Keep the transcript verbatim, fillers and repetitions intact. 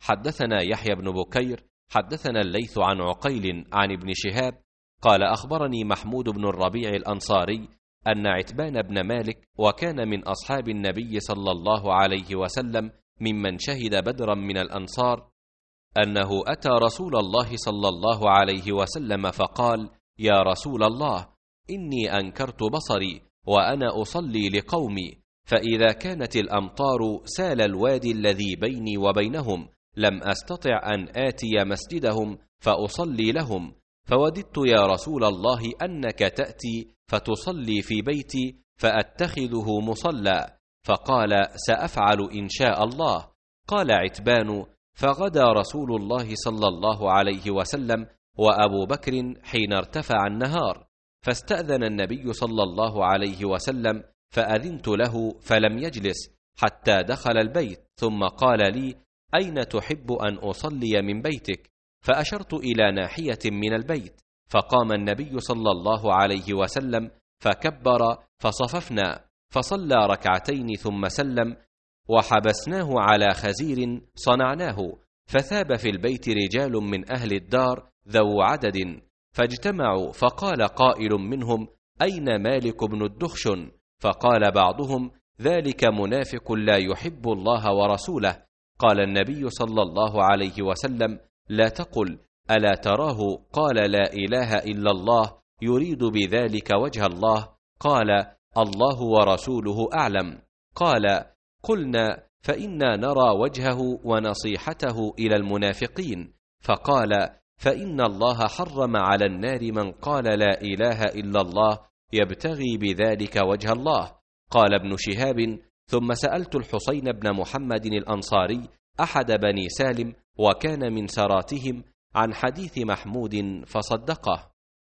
حدثنا يحيى بن بكير حدثنا الليث عن عقيل عن ابن شهاب قال أخبرني محمود بن الربيع الأنصاري أن عتبان بن مالك وكان من أصحاب النبي صلى الله عليه وسلم ممن شهد بدرا من الأنصار أنه أتى رسول الله صلى الله عليه وسلم فقال: يا رسول الله، إني أنكرت بصري وأنا أصلي لقومي، فإذا كانت الأمطار سال الوادي الذي بيني وبينهم لم أستطع أن آتي مسجدهم فأصلي لهم، فوددت يا رسول الله أنك تأتي فتصلي في بيتي فأتخذه مصلى. فقال: سأفعل إن شاء الله. قال عتبان: فغدا رسول الله صلى الله عليه وسلم وأبو بكر حين ارتفع النهار، فاستأذن النبي صلى الله عليه وسلم فأذنت له فلم يجلس حتى دخل البيت، ثم قال لي: أين تحب أن أصلي من بيتك؟ فأشرت إلى ناحية من البيت، فقام النبي صلى الله عليه وسلم فكبر فصففنا، فصلى ركعتين ثم سلم، وحبسناه على خزير صنعناه، فثاب في البيت رجال من أهل الدار ذو عدد، فاجتمعوا، فقال قائل منهم: أين مالك بن الدخشن؟ فقال بعضهم: ذلك منافق لا يحب الله ورسوله. قال النبي صلى الله عليه وسلم: لا تقل ألا تراه قال لا إله إلا الله يريد بذلك وجه الله؟ قال: الله ورسوله أعلم. قال: قلنا: فإنا نرى وجهه ونصيحته إلى المنافقين. فقال: فإن الله حرم على النار من قال لا إله إلا الله يبتغي بذلك وجه الله. قال ابن شهاب: ثم سألت الحسين بن محمد الأنصاري أحد بني سالم وكان من سراتهم عن حديث محمود فصدقه.